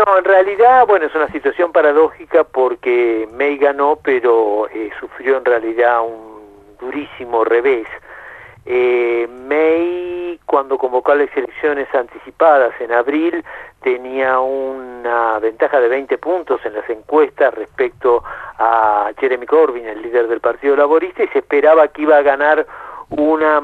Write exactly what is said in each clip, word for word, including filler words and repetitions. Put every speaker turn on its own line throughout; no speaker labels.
No, en realidad, bueno, es una situación paradójica porque May ganó, pero eh, sufrió en realidad un durísimo revés. Eh, May, cuando convocó a las elecciones anticipadas en abril, tenía una ventaja de veinte puntos en las encuestas respecto a Jeremy Corbyn, el líder del Partido Laborista, y se esperaba que iba a ganar una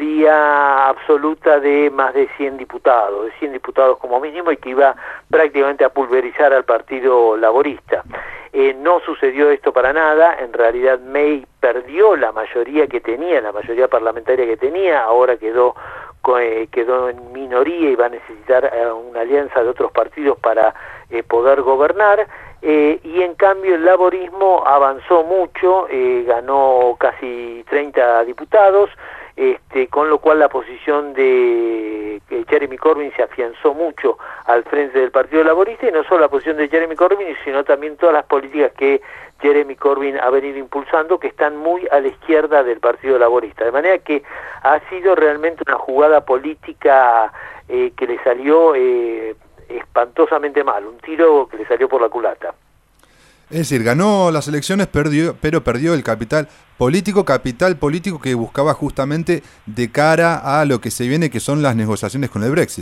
mayoría absoluta de más de cien diputados, de cien diputados como mínimo, y que iba prácticamente a pulverizar al Partido Laborista. Eh, no sucedió esto para nada. En realidad May perdió la mayoría que tenía, la mayoría parlamentaria que tenía, ahora quedó, eh, quedó en minoría y va a necesitar eh, una alianza de otros partidos para eh, poder gobernar. Eh, y en cambio el laborismo avanzó mucho, eh, ganó casi treinta diputados, este, con lo cual la posición de eh, Jeremy Corbyn se afianzó mucho al frente del Partido Laborista, y no solo la posición de Jeremy Corbyn, sino también todas las políticas que Jeremy Corbyn ha venido impulsando, que están muy a la izquierda del Partido Laborista, de manera que ha sido realmente una jugada política eh, que le salió eh, espantosamente mal, un tiro que le salió por la culata.
Es decir, ganó las elecciones, perdió, pero perdió el capital político, capital político que buscaba justamente de cara a lo que se viene, que son las negociaciones con el Brexit.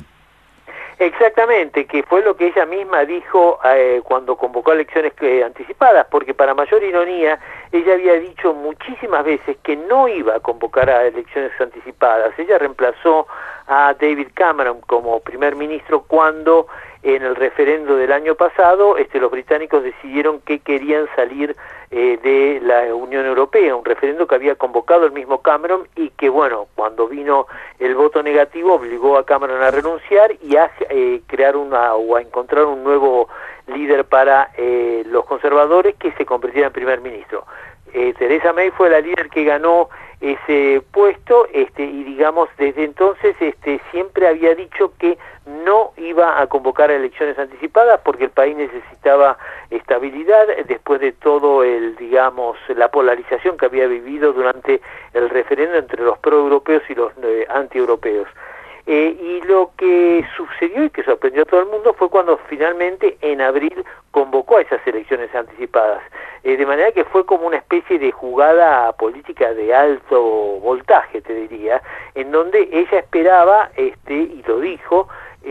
Exactamente, que fue lo que ella misma dijo eh, cuando convocó elecciones eh, anticipadas, porque para mayor ironía, ella había dicho muchísimas veces que no iba a convocar a elecciones anticipadas. Ella reemplazó a David Cameron como primer ministro cuando en el referendo del año pasado este, los británicos decidieron que querían salir eh, de la Unión Europea, un referendo que había convocado el mismo Cameron y que, bueno, cuando vino el voto negativo obligó a Cameron a renunciar y a eh, crear una o a encontrar un nuevo líder para eh, los conservadores que se convirtiera en primer ministro. Eh, Theresa May fue la líder que ganó ese puesto, este, y digamos desde entonces este, siempre había dicho que no iba a convocar a elecciones anticipadas porque el país necesitaba estabilidad después de todo el, digamos, la polarización que había vivido durante el referendo entre los proeuropeos y los eh, antieuropeos. Eh, y lo que sucedió y que sorprendió a todo el mundo fue cuando finalmente en abril convocó a esas elecciones anticipadas. Eh, de manera que fue como una especie de jugada política de alto voltaje, te diría, en donde ella esperaba, este, y lo dijo,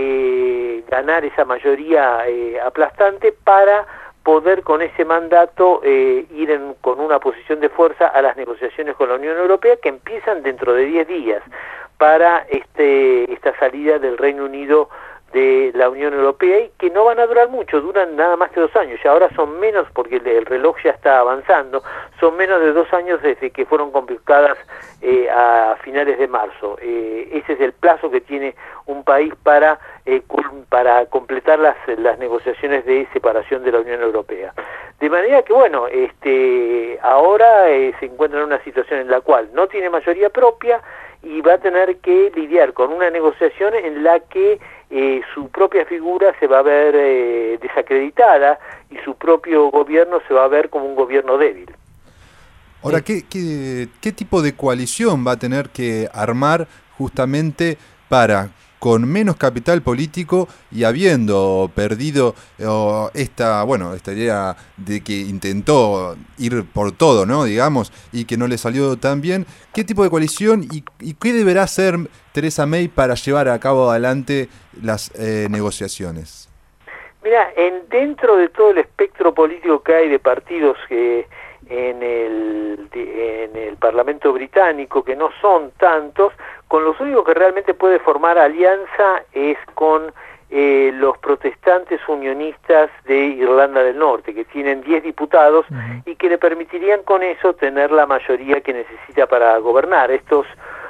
eh, ganar esa mayoría eh, aplastante para poder con ese mandato eh, ir en, con una posición de fuerza a las negociaciones con la Unión Europea que empiezan dentro de diez días para este, esta salida del Reino Unido de la Unión Europea y que no van a durar mucho, duran nada más que dos años, y ahora son menos porque el, el reloj ya está avanzando, son menos de dos años desde que fueron convocadas eh, a finales de marzo. Eh, ese es el plazo que tiene un país para, eh, para completar las, las negociaciones de separación de la Unión Europea. De manera que, bueno, este, ahora eh, se encuentra en una situación en la cual no tiene mayoría propia y va a tener que lidiar con una negociación en la que eh, su propia figura se va a ver eh, desacreditada y su propio gobierno se va a ver como un gobierno débil.
Ahora, ¿qué, qué, qué tipo de coalición va a tener que armar justamente para, con menos capital político y habiendo perdido oh, esta, bueno, esta idea de que intentó ir por todo, ¿no? Digamos, y que no le salió tan bien, ¿qué tipo de coalición y, y qué deberá hacer Theresa May para llevar a cabo adelante las eh, negociaciones?
Mira, en, dentro de todo el espectro político que hay de partidos que en el, en el Parlamento británico, que no son tantos, con los únicos que realmente puede formar alianza es con eh, los protestantes unionistas de Irlanda del Norte, que tienen diez diputados uh-huh. y que le permitirían con eso tener la mayoría que necesita para gobernar. Estos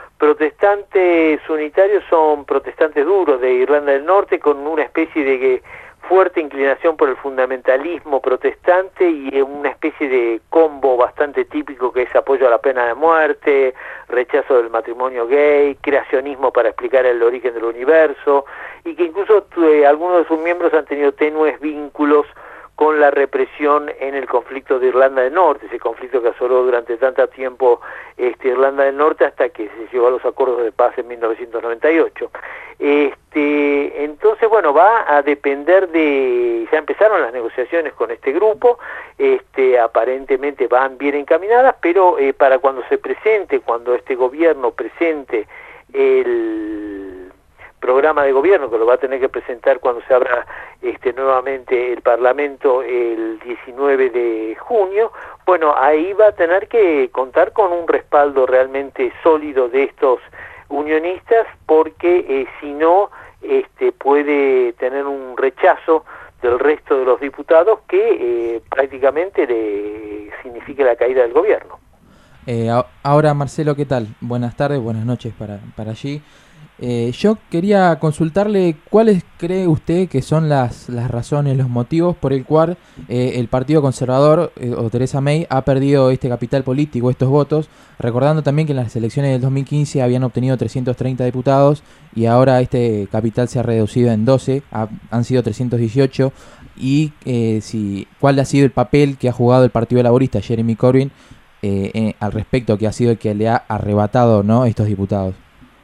protestantes unitarios son protestantes duros de Irlanda del Norte con una especie de fuerte inclinación por el fundamentalismo protestante y una especie de combo bastante típico que es apoyo a la pena de muerte, rechazo del matrimonio gay, creacionismo para explicar el origen del universo, y que incluso eh, algunos de sus miembros han tenido tenues vínculos con la represión en el conflicto de Irlanda del Norte, ese conflicto que asoló durante tanto tiempo este, Irlanda del Norte hasta que se llegó a los acuerdos de paz en mil novecientos noventa y ocho. Este, entonces, bueno, va a depender de... ya empezaron las negociaciones con este grupo, este, aparentemente van bien encaminadas, pero eh, para cuando se presente, cuando este gobierno presente el programa de gobierno, que lo va a tener que presentar cuando se abra este, nuevamente el Parlamento el diecinueve de junio, bueno, ahí va a tener que contar con un respaldo realmente sólido de estos unionistas, porque eh, si no, este, puede tener un rechazo del resto de los diputados que eh, prácticamente le signifique la caída del gobierno.
Eh, ahora, Marcelo, ¿qué tal? Buenas tardes, buenas noches para, para allí. Eh, yo quería consultarle cuáles cree usted que son las, las razones, los motivos por el cual eh, el Partido Conservador eh, o Theresa May ha perdido este capital político, estos votos, recordando también que en las elecciones del dos mil quince habían obtenido trescientos treinta diputados y ahora este capital se ha reducido en doce, ha, han sido trescientos dieciocho, y eh, si, cuál ha sido el papel que ha jugado el Partido Laborista, Jeremy Corbyn, eh, eh, al respecto, que ha sido el que le ha arrebatado, ¿no?, estos diputados.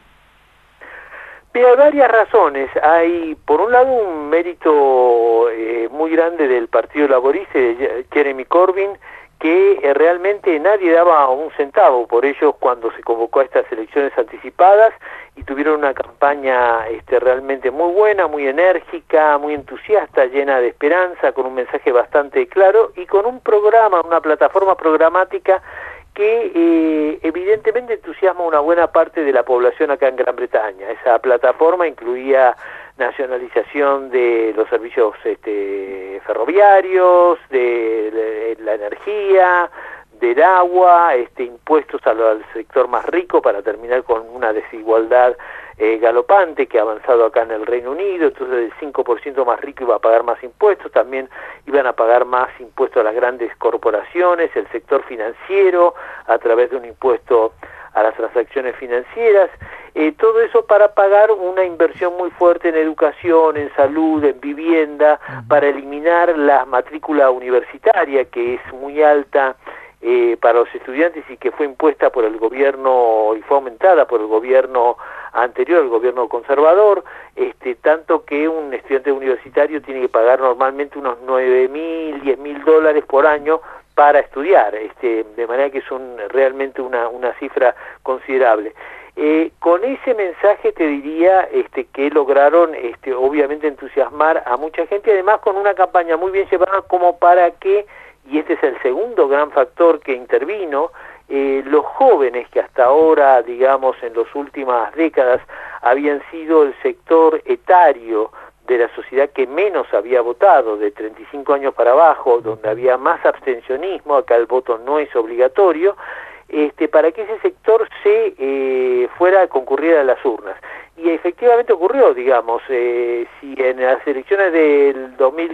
Hay varias razones. Hay, por un lado, un mérito eh, muy grande del Partido Laborista, de Jeremy Corbyn, que eh, realmente nadie daba un centavo por ellos cuando se convocó a estas elecciones anticipadas, y tuvieron una campaña este, realmente muy buena, muy enérgica, muy entusiasta, llena de esperanza, con un mensaje bastante claro y con un programa, una plataforma programática que eh, evidentemente entusiasma a una buena parte de la población acá en Gran Bretaña. Esa plataforma incluía nacionalización de los servicios este, ferroviarios, de, de la energía, del agua, este, impuestos al, al sector más rico para terminar con una desigualdad eh, galopante que ha avanzado acá en el Reino Unido. Entonces el cinco por ciento más rico iba a pagar más impuestos, también iban a pagar más impuestos a las grandes corporaciones, el sector financiero, a través de un impuesto a las transacciones financieras, eh, todo eso para pagar una inversión muy fuerte en educación, en salud, en vivienda, para eliminar la matrícula universitaria, que es muy alta eh, para los estudiantes y que fue impuesta por el gobierno y fue aumentada por el gobierno anterior, el gobierno conservador, este, tanto que un estudiante universitario tiene que pagar normalmente unos nueve mil, diez mil dólares por año para estudiar, este, de manera que es un, realmente una, una cifra considerable. Eh, con ese mensaje te diría este, que lograron este, obviamente entusiasmar a mucha gente, además con una campaña muy bien llevada como para que, y este es el segundo gran factor que intervino, eh, los jóvenes que hasta ahora, digamos, en las últimas décadas habían sido el sector etario de la sociedad que menos había votado, de treinta y cinco años para abajo, donde había más abstencionismo, acá el voto no es obligatorio, este, para que ese sector se eh, fuera a concurrir a las urnas. Y efectivamente ocurrió, digamos, eh, si en las elecciones del dos mil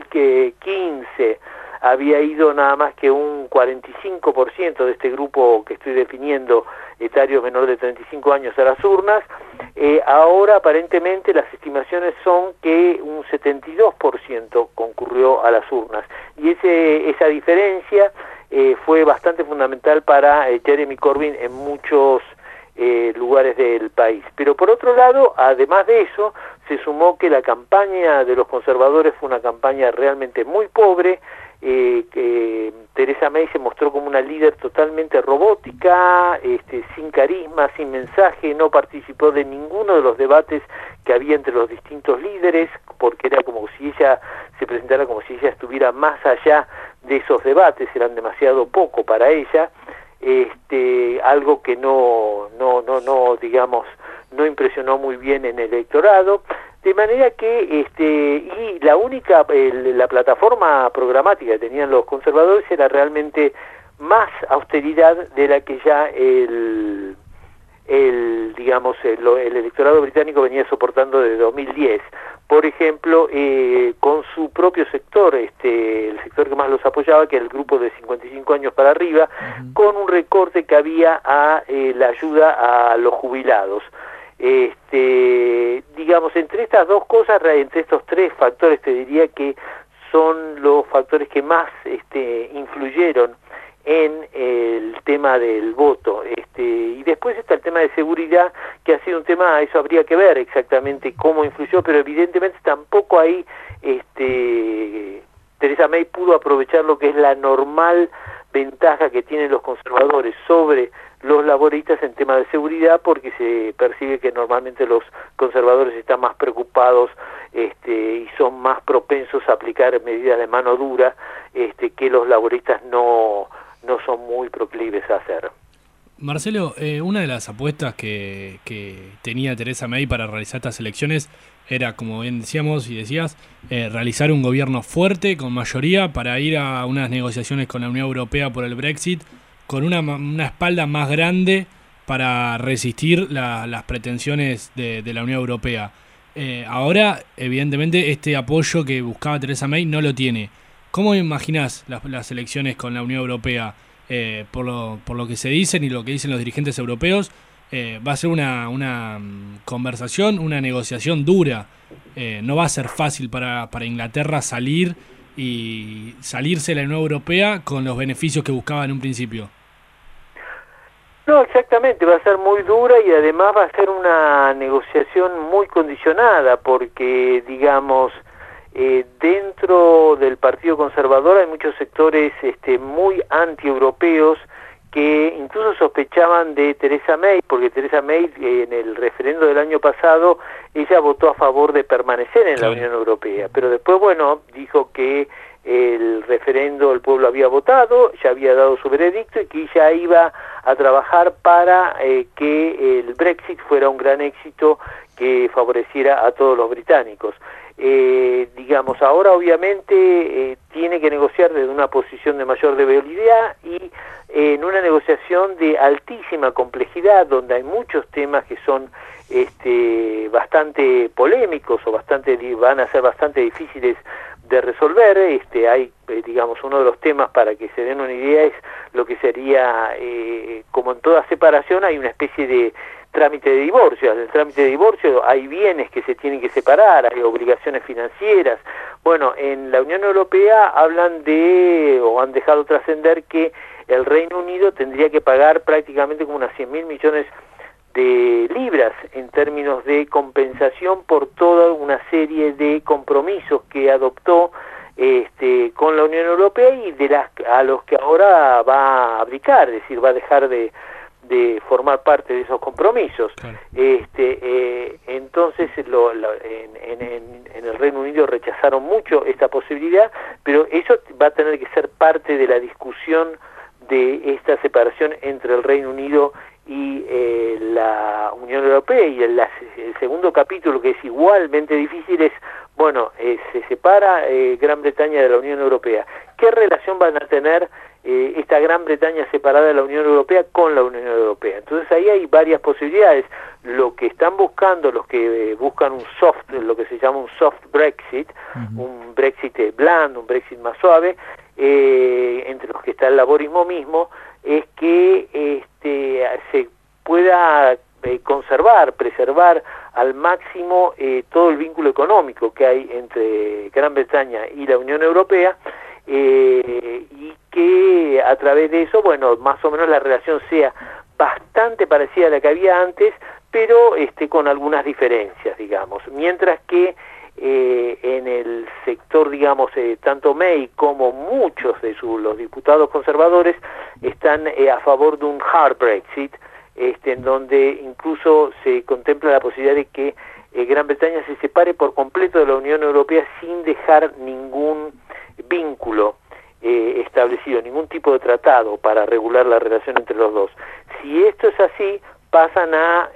quince había ido nada más que un cuarenta y cinco por ciento de este grupo que estoy definiendo, etario menor de treinta y cinco años, a las urnas, eh, ahora aparentemente las estimaciones son que un setenta y dos por ciento concurrió a las urnas, y ese, esa diferencia eh, fue bastante fundamental para eh, Jeremy Corbyn en muchos eh, lugares del país. Pero por otro lado, además de eso, se sumó que la campaña de los conservadores fue una campaña realmente muy pobre. Eh, que Theresa May se mostró como una líder totalmente robótica, este, sin carisma, sin mensaje, no participó de ninguno de los debates que había entre los distintos líderes, porque era como si ella se presentara como si ella estuviera más allá de esos debates, eran demasiado poco para ella, este, algo que no, no, no, no, digamos, no impresionó muy bien en el electorado. De manera que, este, y la única, el, la plataforma programática que tenían los conservadores era realmente más austeridad de la que ya el, el digamos, el, el electorado británico venía soportando desde dos mil diez. Por ejemplo, eh, con su propio sector, este, el sector que más los apoyaba, que era el grupo de cincuenta y cinco años para arriba, uh-huh. con un recorte que había a eh, la ayuda a los jubilados. Este, digamos, entre estas dos cosas, entre estos tres factores, te diría que son los factores que más este, influyeron en el tema del voto. Este, y después está el tema de seguridad, que ha sido un tema, eso habría que ver exactamente cómo influyó, pero evidentemente tampoco ahí este, Theresa May pudo aprovechar lo que es la normal ventaja que tienen los conservadores sobre los laboristas en tema de seguridad, porque se percibe que normalmente los conservadores están más preocupados este, y son más propensos a aplicar medidas de mano dura este, que los laboristas no, no son muy proclives a hacer.
Marcelo, eh, una de las apuestas que, que tenía Theresa May para realizar estas elecciones era, como bien decíamos y decías, eh, realizar un gobierno fuerte, con mayoría, para ir a unas negociaciones con la Unión Europea por el Brexit, con una, una espalda más grande para resistir la, las pretensiones de, de la Unión Europea. Eh, ahora, evidentemente, este apoyo que buscaba Theresa May no lo tiene. ¿Cómo imaginás las, las elecciones con la Unión Europea? Eh, por, lo, por lo que se dicen y lo que dicen los dirigentes europeos, eh, va a ser una, una conversación, una negociación dura. Eh, no va a ser fácil para, para Inglaterra salir y salirse de la Unión Europea con los beneficios que buscaba en un principio.
No, exactamente, va a ser muy dura y además va a ser una negociación muy condicionada porque, digamos, eh, dentro del Partido Conservador hay muchos sectores este, muy anti-europeos que incluso sospechaban de Theresa May, porque Theresa May eh, en el referendo del año pasado, ella votó a favor de permanecer en claro. la Unión Europea, pero después, bueno, dijo que el referendo el pueblo había votado, ya había dado su veredicto y que ya iba a trabajar para eh, que el Brexit fuera un gran éxito que favoreciera a todos los británicos. Eh, digamos, ahora obviamente eh, tiene que negociar desde una posición de mayor debilidad y eh, en una negociación de altísima complejidad, donde hay muchos temas que son este, bastante polémicos o bastante van a ser bastante difíciles de resolver. Este, hay, eh, digamos, uno de los temas, para que se den una idea, es lo que sería, eh, como en toda separación, hay una especie de trámite de divorcio. En el trámite de divorcio hay bienes que se tienen que separar, hay obligaciones financieras. Bueno, en la Unión Europea hablan de, o han dejado trascender, que el Reino Unido tendría que pagar prácticamente como unas cien mil millones de libras en términos de compensación por toda una serie de compromisos que adoptó este, con la Unión Europea y de las a los que ahora va a abdicar, es decir, va a dejar de, de formar parte de esos compromisos. Claro. Este, eh, entonces lo, lo, en, en, en el Reino Unido rechazaron mucho esta posibilidad, pero eso va a tener que ser parte de la discusión de esta separación entre el Reino Unido y eh, la Unión Europea. Y el, la, el segundo capítulo, que es igualmente difícil, es, bueno, eh, se separa eh, Gran Bretaña de la Unión Europea. ¿Qué relación van a tener eh, esta Gran Bretaña separada de la Unión Europea con la Unión Europea? Entonces ahí hay varias posibilidades. Lo que están buscando, los que eh, buscan un soft, lo que se llama un soft Brexit, uh-huh. un Brexit blando, un Brexit más suave, eh, entre los que está el laborismo mismo, es que este, se pueda eh, conservar, preservar al máximo eh, todo el vínculo económico que hay entre Gran Bretaña y la Unión Europea, eh, y que a través de eso, bueno, más o menos la relación sea bastante parecida a la que había antes, pero este, con algunas diferencias, digamos, mientras que Eh, en el sector, digamos, eh, tanto May como muchos de su, los diputados conservadores están eh, a favor de un hard Brexit, este, en donde incluso se contempla la posibilidad de que eh, Gran Bretaña se separe por completo de la Unión Europea sin dejar ningún vínculo eh, establecido, ningún tipo de tratado para regular la relación entre los dos. Si esto es así, pasan a,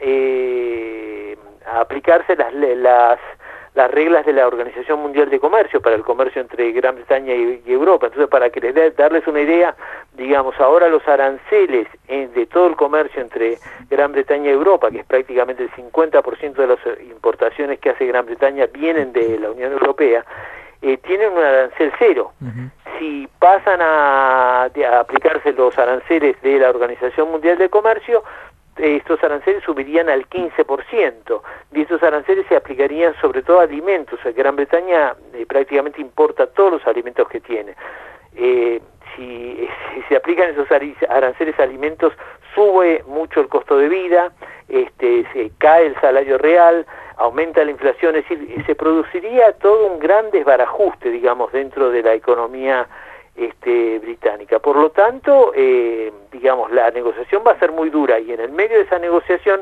eh, a aplicarse las, las las reglas de la Organización Mundial de Comercio para el comercio entre Gran Bretaña y, y Europa. Entonces, para que les de, darles una idea, digamos, ahora los aranceles en, de todo el comercio entre Gran Bretaña y Europa, que es prácticamente el cincuenta por ciento de las importaciones que hace Gran Bretaña vienen de la Unión Europea, eh, tienen un arancel cero. Uh-huh. Si pasan a, a aplicarse los aranceles de la Organización Mundial de Comercio, estos aranceles subirían al quince por ciento, y estos aranceles se aplicarían sobre todo a alimentos. Gran Bretaña eh, prácticamente importa todos los alimentos que tiene. Eh, si, si se aplican esos aranceles a alimentos, sube mucho el costo de vida, este, se cae el salario real, aumenta la inflación, es decir, se produciría todo un gran desbarajuste, digamos, dentro de la economía este, británica. Por lo tanto, eh, digamos, la negociación va a ser muy dura, y en el medio de esa negociación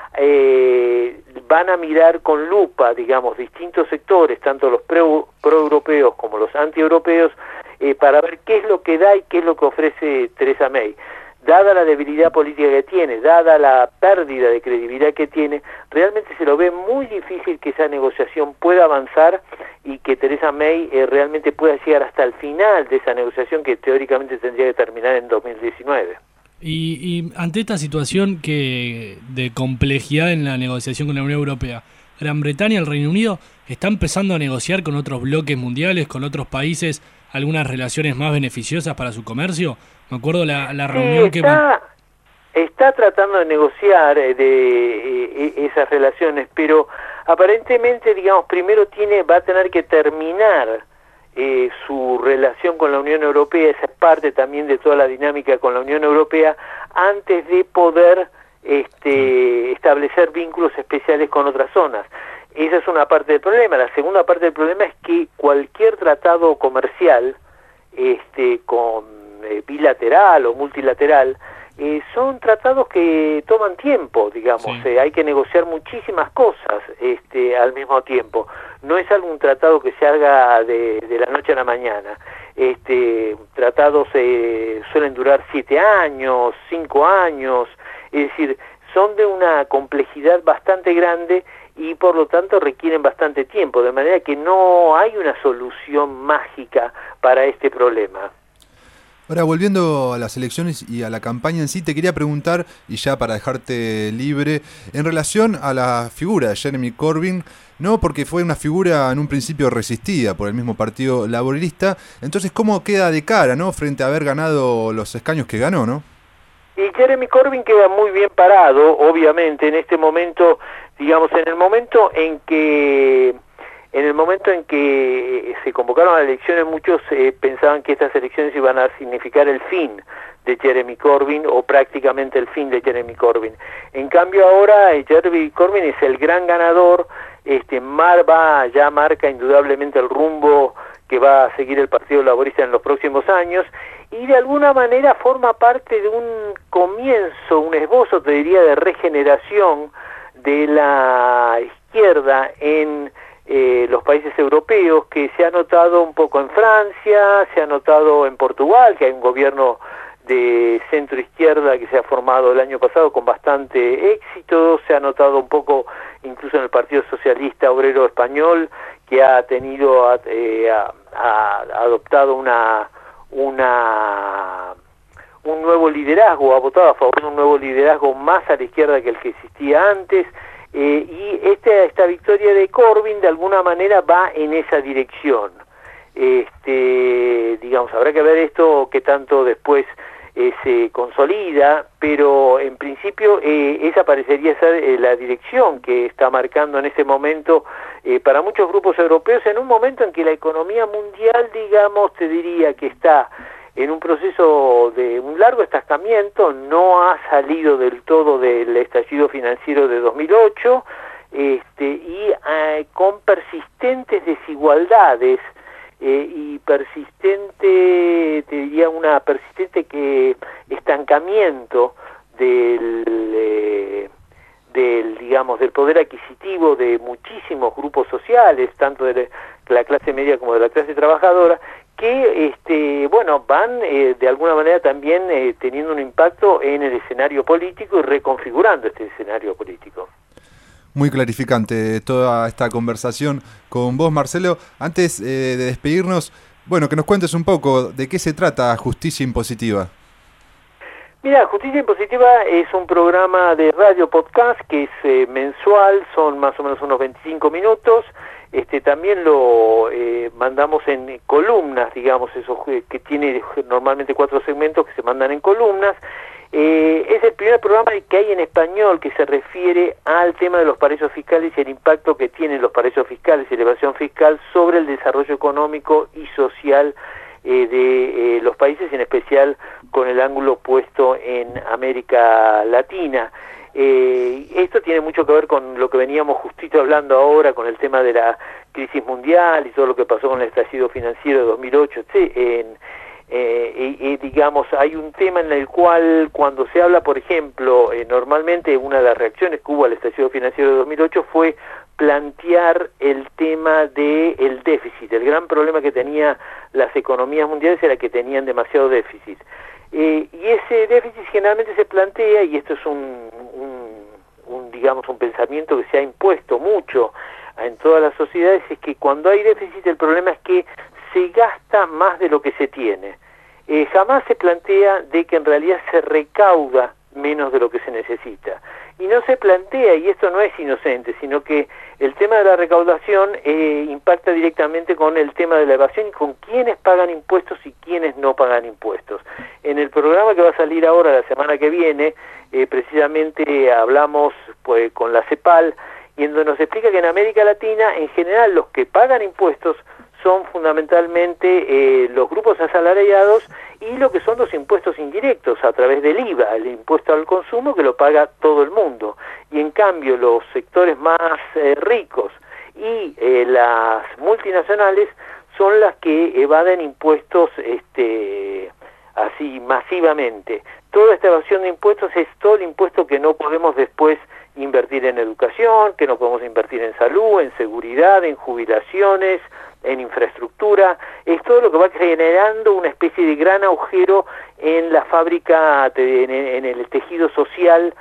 eh, van a mirar con lupa, digamos, distintos sectores, tanto los pro, pro-europeos como los anti-europeos, eh, para ver qué es lo que da y qué es lo que ofrece Theresa May. Dada la debilidad política que tiene, dada la pérdida de credibilidad que tiene, realmente se lo ve muy difícil que esa negociación pueda avanzar y que Theresa May eh, realmente pueda llegar hasta el final de esa negociación, que teóricamente tendría que terminar en dos mil diecinueve.
Y, y ante esta situación que de complejidad en la negociación con la Unión Europea, Gran Bretaña y el Reino Unido está empezando a negociar con otros bloques mundiales, con otros países, algunas relaciones más beneficiosas para su comercio. Me acuerdo la, la reunión
sí, está, que... Está tratando de negociar eh, de eh, esas relaciones, pero aparentemente, digamos, primero tiene va a tener que terminar eh, su relación con la Unión Europea, esa es parte también de toda la dinámica con la Unión Europea, antes de poder este, establecer vínculos especiales con otras zonas. Esa es una parte del problema. La segunda parte del problema es que cualquier tratado comercial, este, con eh, bilateral o multilateral, eh, son tratados que toman tiempo, digamos. Sí. Eh, hay que negociar muchísimas cosas este, al mismo tiempo. No es algún tratado que se haga de, de la noche a la mañana. Este, tratados eh, suelen durar siete años, cinco años, es decir, son de una complejidad bastante grande y por lo tanto requieren bastante tiempo, de manera que no hay una solución mágica para este problema.
Ahora, volviendo a las elecciones y a la campaña en sí, te quería preguntar, y ya para dejarte libre, en relación a la figura de Jeremy Corbyn, no porque fue una figura en un principio resistida por el mismo Partido Laborista, entonces, ¿cómo queda de cara, no, frente a haber ganado los escaños que ganó, no?
Y Jeremy Corbyn queda muy bien parado, obviamente, en este momento, digamos, en el momento en que en el momento en que se convocaron a las elecciones, muchos eh, pensaban que estas elecciones iban a significar el fin de Jeremy Corbyn, o prácticamente el fin de Jeremy Corbyn. En cambio ahora eh, Jeremy Corbyn es el gran ganador, este mar va ya marca indudablemente el rumbo que va a seguir el Partido Laborista en los próximos años, y de alguna manera forma parte de un comienzo, un esbozo, te diría, de regeneración de la izquierda en eh, los países europeos, que se ha notado un poco en Francia, se ha notado en Portugal, que hay un gobierno de centro izquierda que se ha formado el año pasado con bastante éxito, se ha notado un poco incluso en el Partido Socialista Obrero Español, que ha tenido eh, ha, ha adoptado una una un nuevo liderazgo, ha votado a favor de un nuevo liderazgo más a la izquierda que el que existía antes, eh, y esta, esta victoria de Corbyn de alguna manera va en esa dirección. Este, digamos, habrá que ver esto que tanto después eh, se consolida, pero en principio eh, esa parecería ser eh, la dirección que está marcando en este momento eh, para muchos grupos europeos, en un momento en que la economía mundial, digamos, te diría que está en un proceso de un largo estancamiento, no ha salido del todo del estallido financiero de dos mil ocho, este, y eh, con persistentes desigualdades eh, y persistente, te diría una persistente que estancamiento del, eh, del, digamos, del poder adquisitivo de muchísimos grupos sociales, tanto de la clase media como de la clase trabajadora, que este bueno van eh, de alguna manera también eh, teniendo un impacto en el escenario político y reconfigurando este escenario político.
Muy clarificante toda esta conversación con vos, Marcelo. Antes eh, de despedirnos, bueno, que nos cuentes un poco de qué se trata Justicia Impositiva.
Mira, Justicia Impositiva es un programa de radio podcast que es eh, mensual, son más o menos unos veinticinco minutos. Este, también lo eh, mandamos en columnas, digamos, esos que tiene normalmente cuatro segmentos que se mandan en columnas, Eh, es el primer programa que hay en español que se refiere al tema de los paraísos fiscales y el impacto que tienen los paraísos fiscales y la evasión fiscal sobre el desarrollo económico y social eh, de eh, los países, en especial con el ángulo puesto en América Latina. Eh, esto tiene mucho que ver con lo que veníamos justito hablando ahora, con el tema de la crisis mundial y todo lo que pasó con el estallido financiero de dos mil ocho, en Eh, y, y digamos, hay un tema en el cual cuando se habla, por ejemplo, eh, normalmente una de las reacciones que hubo al estallido financiero de dos mil ocho fue plantear el tema del déficit. El gran problema que tenían las economías mundiales era que tenían demasiado déficit. Eh, y ese déficit generalmente se plantea, y esto es un, un, un, digamos, un pensamiento que se ha impuesto mucho en todas las sociedades, es que cuando hay déficit el problema es que se gasta más de lo que se tiene. Eh, jamás se plantea de que en realidad se recauda menos de lo que se necesita. Y no se plantea, y esto no es inocente, sino que el tema de la recaudación eh, impacta directamente con el tema de la evasión y con quiénes pagan impuestos y quiénes no pagan impuestos. En el programa que va a salir ahora, la semana que viene, eh, precisamente hablamos pues, con la CEPAL, y en donde nos explica que en América Latina, en general, los que pagan impuestos son fundamentalmente eh, los grupos asalariados y lo que son los impuestos indirectos a través del I V A, el impuesto al consumo, que lo paga todo el mundo. Y en cambio los sectores más eh, ricos y eh, las multinacionales son las que evaden impuestos este, así masivamente. Toda esta evasión de impuestos es todo el impuesto que no podemos después invertir en educación, que no podemos invertir en salud, en seguridad, en jubilaciones, en infraestructura. Es todo lo que va generando una especie de gran agujero en la fábrica, en, en el tejido social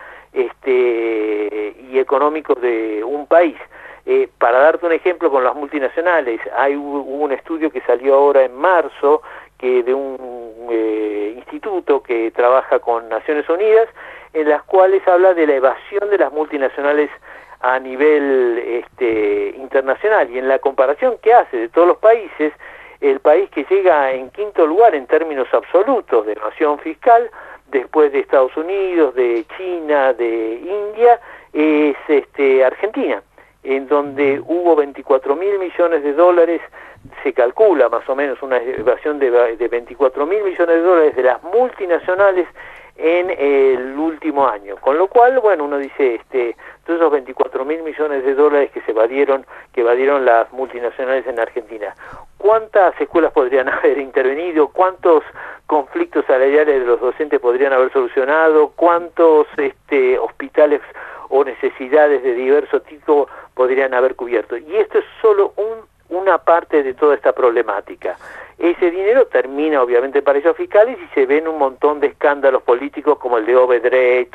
este, y económico de un país. Eh, para darte un ejemplo con las multinacionales, hay hubo un estudio que salió ahora en marzo que de un eh, instituto que trabaja con Naciones Unidas, en las cuales habla de la evasión de las multinacionales a nivel este, internacional, y en la comparación que hace de todos los países, el país que llega en quinto lugar en términos absolutos de evasión fiscal, después de Estados Unidos, de China, de India, es este, Argentina, en donde hubo veinticuatro mil millones de dólares, se calcula más o menos una evasión de, de veinticuatro mil millones de dólares de las multinacionales en el último año, con lo cual, bueno, uno dice, este, todos esos veinticuatro mil millones de dólares que se evadieron, que evadieron las multinacionales en Argentina, ¿cuántas escuelas podrían haber intervenido? ¿Cuántos conflictos salariales de los docentes podrían haber solucionado? ¿Cuántos este, hospitales o necesidades de diverso tipo podrían haber cubierto? Y esto es solo un una parte de toda esta problemática. Ese dinero termina obviamente en paraísos fiscales y se ven un montón de escándalos políticos como el de Odebrecht,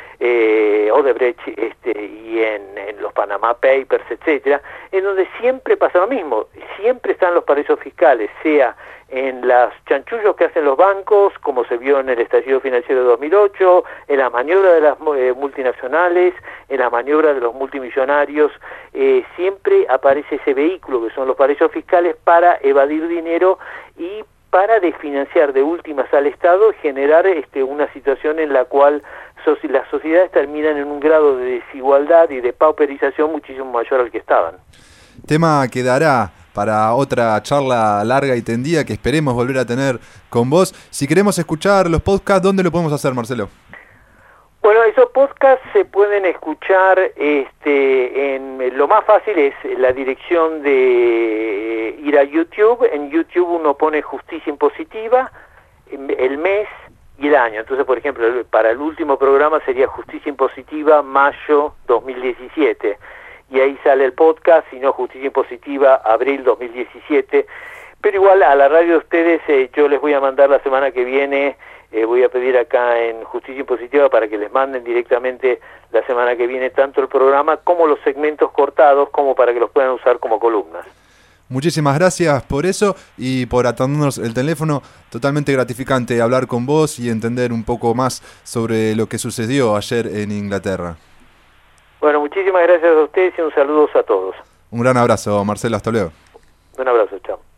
eh, Odebrecht este, y en, en los Panama Papers, etcétera, en donde siempre pasa lo mismo, siempre están los paraísos fiscales, sea en los chanchullos que hacen los bancos, como se vio en el estallido financiero de dos mil ocho, en la maniobra de las eh, multinacionales, en la maniobra de los multimillonarios, eh, siempre aparece ese vehículo que son los paraísos fiscales para evadir dinero y para desfinanciar de últimas al Estado, generar este, una situación en la cual so las sociedades terminan en un grado de desigualdad y de pauperización muchísimo mayor al que estaban.
Tema que dará para otra charla larga y tendida que esperemos volver a tener con vos. Si queremos escuchar los podcasts, ¿dónde lo podemos hacer, Marcelo?
Bueno, esos podcasts se pueden escuchar, este, en lo más fácil es la dirección de ir a YouTube. En YouTube uno pone Justicia Impositiva, el mes y el año. Entonces, por ejemplo, para el último programa sería Justicia Impositiva mayo dos mil diecisiete. Y ahí sale el podcast, si no Justicia Impositiva, abril dos mil diecisiete. Pero igual a la radio de ustedes eh, yo les voy a mandar la semana que viene, eh, voy a pedir acá en Justicia Impositiva para que les manden directamente la semana que viene tanto el programa como los segmentos cortados, como para que los puedan usar como columnas.
Muchísimas gracias por eso y por atendernos el teléfono. Totalmente gratificante hablar con vos y entender un poco más sobre lo que sucedió ayer en Inglaterra.
Bueno, muchísimas gracias a ustedes y un saludo a todos.
Un gran abrazo, Marcelo, hasta luego.
Un abrazo, chao.